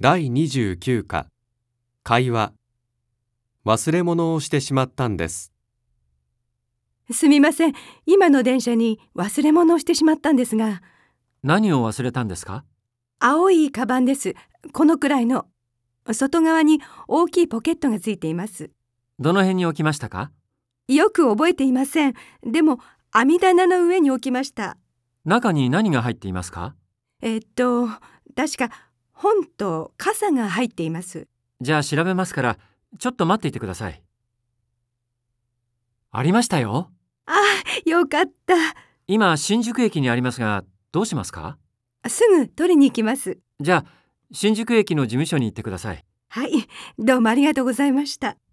第29課、会話。忘れ物をしてしまったんです。 すみません。今の電車に忘れ物をしてしまったんですが。 何を忘れたんですか？ 青いカバンです。このくらいの。外側に大きいポケットがついています。 どの辺に置きましたか？ よく覚えていません。でも、網棚の上に置きました。 中に何が入っていますか？ 確か本と傘が入っています。 じゃあ調べますから、ちょっと待っていてください。ありましたよ。 ああ、よかった。 今、新宿駅にありますが、どうしますか？ すぐ取りに行きます。 じゃあ、新宿駅の事務所に行ってください。 はい、どうもありがとうございました。